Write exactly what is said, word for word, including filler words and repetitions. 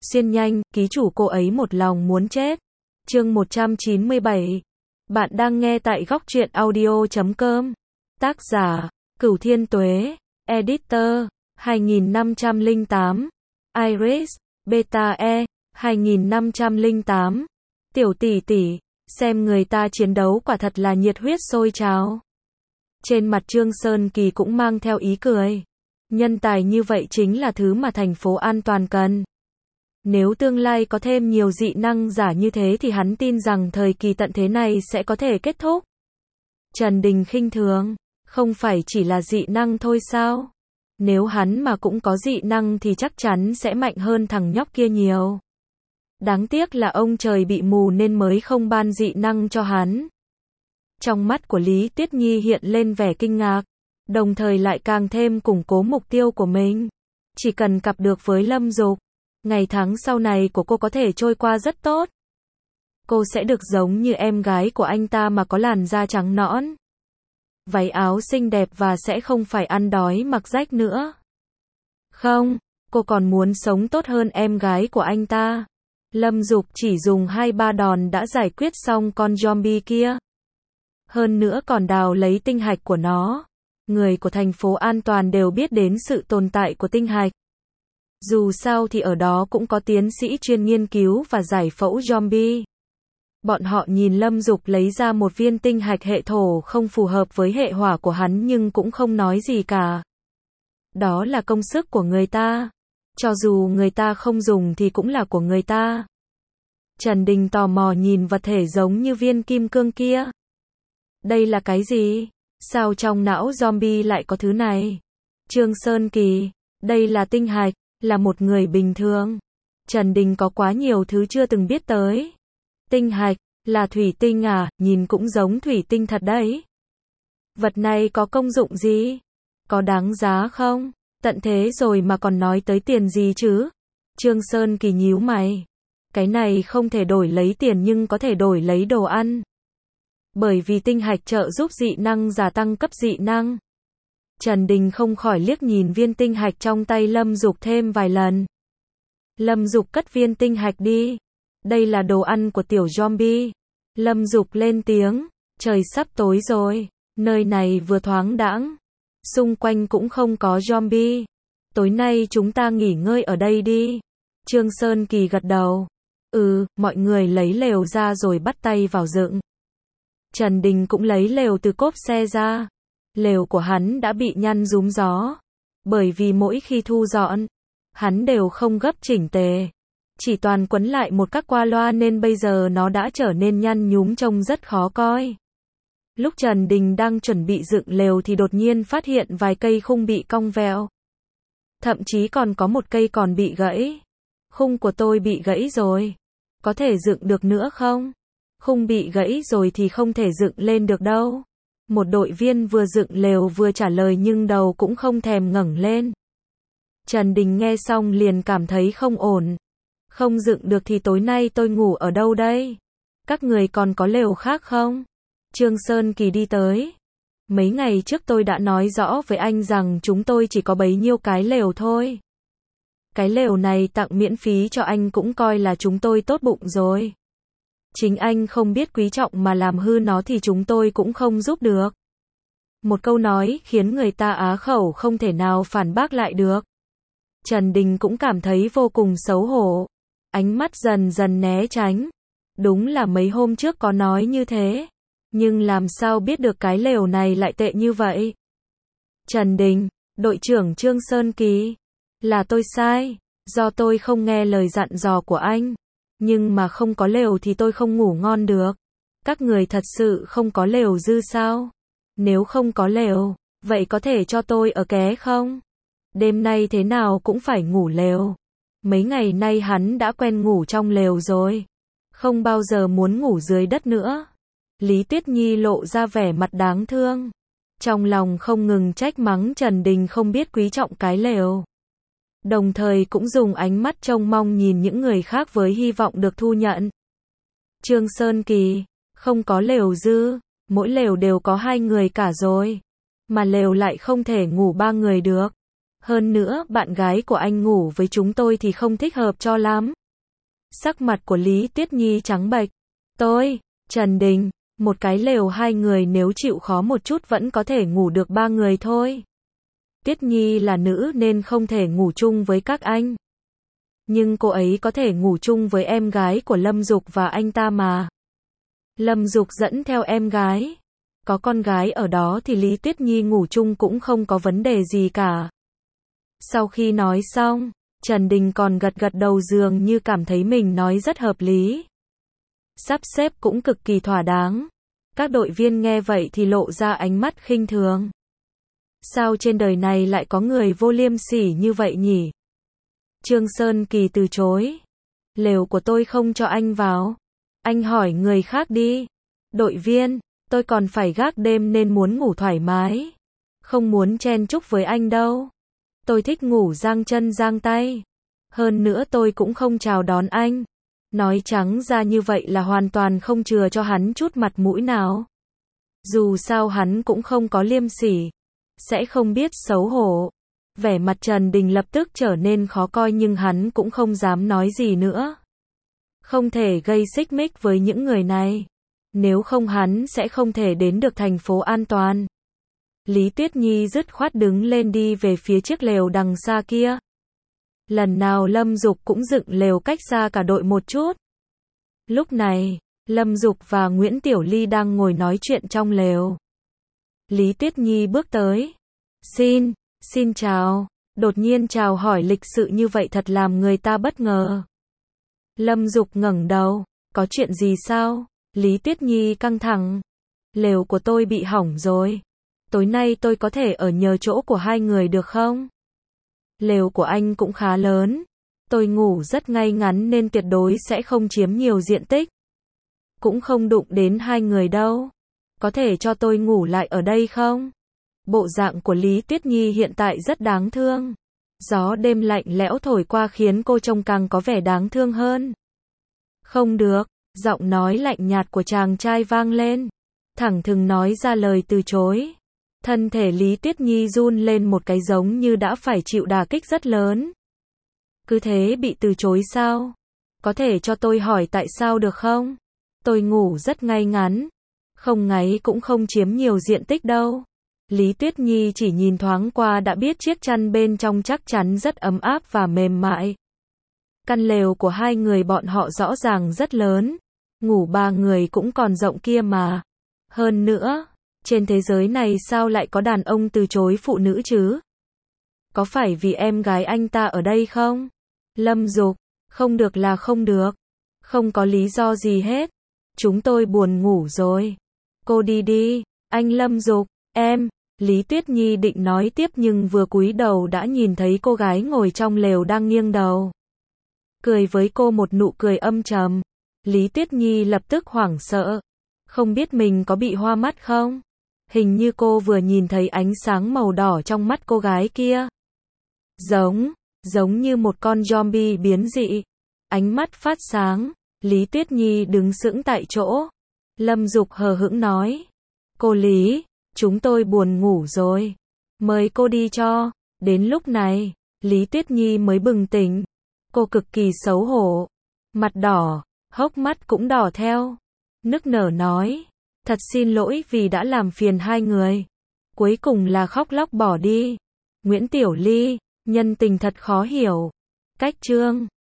Xuyên nhanh, ký chủ cô ấy một lòng muốn chết. Chương một trăm chín mươi bảy. Bạn đang nghe tại góc truyện audio chấm com. Tác giả, Cửu Thiên Tuế. Editor, hai nghìn năm trăm lẻ tám. Iris, Beta E, hai nghìn năm trăm lẻ tám. Tiểu tỷ tỷ, xem người ta chiến đấu quả thật là nhiệt huyết sôi trào. Trên mặt Trương Sơn Kỳ cũng mang theo ý cười. Nhân tài như vậy chính là thứ mà thành phố An Toàn cần. Nếu tương lai có thêm nhiều dị năng giả như thế thì hắn tin rằng thời kỳ tận thế này sẽ có thể kết thúc. Trần Đình khinh thường, không phải chỉ là dị năng thôi sao? Nếu hắn mà cũng có dị năng thì chắc chắn sẽ mạnh hơn thằng nhóc kia nhiều. Đáng tiếc là ông trời bị mù nên mới không ban dị năng cho hắn. Trong mắt của Lý Tuyết Nhi hiện lên vẻ kinh ngạc, đồng thời lại càng thêm củng cố mục tiêu của mình. Chỉ cần cặp được với Lâm Dục, ngày tháng sau này của cô có thể trôi qua rất tốt. Cô sẽ được giống như em gái của anh ta mà có làn da trắng nõn, váy áo xinh đẹp và sẽ không phải ăn đói mặc rách nữa. Không, cô còn muốn sống tốt hơn em gái của anh ta. Lâm Dục chỉ dùng hai ba đòn đã giải quyết xong con zombie kia. Hơn nữa còn đào lấy tinh hạch của nó. Người của thành phố An Toàn đều biết đến sự tồn tại của tinh hạch. Dù sao thì ở đó cũng có tiến sĩ chuyên nghiên cứu và giải phẫu zombie. Bọn họ nhìn Lâm Dục lấy ra một viên tinh hạch hệ thổ không phù hợp với hệ hỏa của hắn nhưng cũng không nói gì cả. Đó là công sức của người ta. Cho dù người ta không dùng thì cũng là của người ta. Trần Đình tò mò nhìn vật thể giống như viên kim cương kia. Đây là cái gì? Sao trong não zombie lại có thứ này? Trương Sơn Kỳ, đây là tinh hạch, là một người bình thường. Trần Đình có quá nhiều thứ chưa từng biết tới. Tinh hạch, là thủy tinh à, nhìn cũng giống thủy tinh thật đấy. Vật này có công dụng gì? Có đáng giá không? Tận thế rồi mà còn nói tới tiền gì chứ? Trương Sơn Kỳ nhíu mày. Cái này không thể đổi lấy tiền nhưng có thể đổi lấy đồ ăn. Bởi vì tinh hạch trợ giúp dị năng giả tăng cấp dị năng. Trần Đình không khỏi liếc nhìn viên tinh hạch trong tay Lâm Dục thêm vài lần. Lâm Dục cất viên tinh hạch đi. Đây là đồ ăn của tiểu zombie. Lâm Dục lên tiếng. Trời sắp tối rồi. Nơi này vừa thoáng đãng. Xung quanh cũng không có zombie. Tối nay chúng ta nghỉ ngơi ở đây đi. Trương Sơn Kỳ gật đầu. Ừ, mọi người lấy lều ra rồi bắt tay vào dựng. Trần Đình cũng lấy lều từ cốp xe ra. Lều của hắn đã bị nhăn rúm gió. Bởi vì mỗi khi thu dọn, hắn đều không gấp chỉnh tề. Chỉ toàn quấn lại một các qua loa nên bây giờ nó đã trở nên nhăn nhúm trông rất khó coi. Lúc Trần Đình đang chuẩn bị dựng lều thì đột nhiên phát hiện vài cây khung bị cong vẹo. Thậm chí còn có một cây còn bị gãy. Khung của tôi bị gãy rồi. Có thể dựng được nữa không? Khung bị gãy rồi thì không thể dựng lên được đâu. Một đội viên vừa dựng lều vừa trả lời nhưng đầu cũng không thèm ngẩng lên. Trần Đình nghe xong liền cảm thấy không ổn. Không dựng được thì tối nay tôi ngủ ở đâu đây? Các người còn có lều khác không? Trương Sơn Kỳ đi tới. Mấy ngày trước tôi đã nói rõ với anh rằng chúng tôi chỉ có bấy nhiêu cái lều thôi. Cái lều này tặng miễn phí cho anh cũng coi là chúng tôi tốt bụng rồi. Chính anh không biết quý trọng mà làm hư nó thì chúng tôi cũng không giúp được. Một câu nói khiến người ta á khẩu không thể nào phản bác lại được. Trần Đình cũng cảm thấy vô cùng xấu hổ. Ánh mắt dần dần né tránh. Đúng là mấy hôm trước có nói như thế. Nhưng làm sao biết được cái lều này lại tệ như vậy? Trần Đình, đội trưởng Trương Sơn Kỳ. Là tôi sai. Do tôi không nghe lời dặn dò của anh. Nhưng mà không có lều thì tôi không ngủ ngon được. Các người thật sự không có lều dư sao? Nếu không có lều, vậy có thể cho tôi ở ké không? Đêm nay thế nào cũng phải ngủ lều. Mấy ngày nay hắn đã quen ngủ trong lều rồi. Không bao giờ muốn ngủ dưới đất nữa. Lý Tuyết Nhi lộ ra vẻ mặt đáng thương. Trong lòng không ngừng trách mắng Trần Đình không biết quý trọng cái lều. Đồng thời cũng dùng ánh mắt trông mong nhìn những người khác với hy vọng được thu nhận. Trương Sơn Kỳ, không có lều dư, mỗi lều đều có hai người cả rồi. Mà lều lại không thể ngủ ba người được. Hơn nữa, bạn gái của anh ngủ với chúng tôi thì không thích hợp cho lắm. Sắc mặt của Lý Tuyết Nhi trắng bệch. Tôi, Trần Đình, một cái lều hai người nếu chịu khó một chút vẫn có thể ngủ được ba người thôi. Tuyết Nhi là nữ nên không thể ngủ chung với các anh. Nhưng cô ấy có thể ngủ chung với em gái của Lâm Dục và anh ta mà. Lâm Dục dẫn theo em gái. Có con gái ở đó thì Lý Tuyết Nhi ngủ chung cũng không có vấn đề gì cả. Sau khi nói xong, Trần Đình còn gật gật đầu dường như cảm thấy mình nói rất hợp lý. Sắp xếp cũng cực kỳ thỏa đáng. Các đội viên nghe vậy thì lộ ra ánh mắt khinh thường. Sao trên đời này lại có người vô liêm sỉ như vậy nhỉ? Trương Sơn Kỳ từ chối. Lều của tôi không cho anh vào. Anh hỏi người khác đi. Đội viên, tôi còn phải gác đêm nên muốn ngủ thoải mái. Không muốn chen chúc với anh đâu. Tôi thích ngủ giang chân giang tay. Hơn nữa tôi cũng không chào đón anh. Nói trắng ra như vậy là hoàn toàn không chừa cho hắn chút mặt mũi nào. Dù sao hắn cũng không có liêm sỉ. Sẽ không biết xấu hổ. Vẻ mặt Trần Đình lập tức trở nên khó coi nhưng hắn cũng không dám nói gì nữa. Không thể gây xích mích với những người này. Nếu không hắn sẽ không thể đến được thành phố an toàn. Lý Tuyết Nhi dứt khoát đứng lên đi về phía chiếc lều đằng xa kia. Lần nào Lâm Dục cũng dựng lều cách xa cả đội một chút. Lúc này, Lâm Dục và Nguyễn Tiểu Ly đang ngồi nói chuyện trong lều. Lý Tuyết Nhi bước tới. Xin, xin chào. Đột nhiên chào hỏi lịch sự như vậy thật làm người ta bất ngờ. Lâm Dục ngẩng đầu. Có chuyện gì sao? Lý Tuyết Nhi căng thẳng. Lều của tôi bị hỏng rồi. Tối nay tôi có thể ở nhờ chỗ của hai người được không? Lều của anh cũng khá lớn. Tôi ngủ rất ngay ngắn nên tuyệt đối sẽ không chiếm nhiều diện tích. Cũng không đụng đến hai người đâu. Có thể cho tôi ngủ lại ở đây không? Bộ dạng của Lý Tuyết Nhi hiện tại rất đáng thương. Gió đêm lạnh lẽo thổi qua khiến cô trông càng có vẻ đáng thương hơn. Không được, giọng nói lạnh nhạt của chàng trai vang lên. Thẳng thừng nói ra lời từ chối. Thân thể Lý Tuyết Nhi run lên một cái giống như đã phải chịu đả kích rất lớn. Cứ thế bị từ chối sao? Có thể cho tôi hỏi tại sao được không? Tôi ngủ rất ngay ngắn. Không ngáy cũng không chiếm nhiều diện tích đâu. Lý Tuyết Nhi chỉ nhìn thoáng qua đã biết chiếc chăn bên trong chắc chắn rất ấm áp và mềm mại. Căn lều của hai người bọn họ rõ ràng rất lớn. Ngủ ba người cũng còn rộng kia mà. Hơn nữa, trên thế giới này sao lại có đàn ông từ chối phụ nữ chứ? Có phải vì em gái anh ta ở đây không? Lâm Dục, không được là không được. Không có lý do gì hết. Chúng tôi buồn ngủ rồi. Cô đi đi, anh Lâm Dục, em. Lý Tuyết Nhi định nói tiếp nhưng vừa cúi đầu đã nhìn thấy cô gái ngồi trong lều đang nghiêng đầu. Cười với cô một nụ cười âm trầm. Lý Tuyết Nhi lập tức hoảng sợ. Không biết mình có bị hoa mắt không? Hình như cô vừa nhìn thấy ánh sáng màu đỏ trong mắt cô gái kia. Giống, giống như một con zombie biến dị. Ánh mắt phát sáng. Lý Tuyết Nhi đứng sững tại chỗ. Lâm Dục hờ hững nói. Cô Lý, chúng tôi buồn ngủ rồi. Mời cô đi cho. Đến lúc này, Lý Tuyết Nhi mới bừng tỉnh. Cô cực kỳ xấu hổ. Mặt đỏ, hốc mắt cũng đỏ theo. Nức nở nói. Thật xin lỗi vì đã làm phiền hai người. Cuối cùng là khóc lóc bỏ đi. Nguyễn Tiểu Ly, nhân tình thật khó hiểu. Cách chương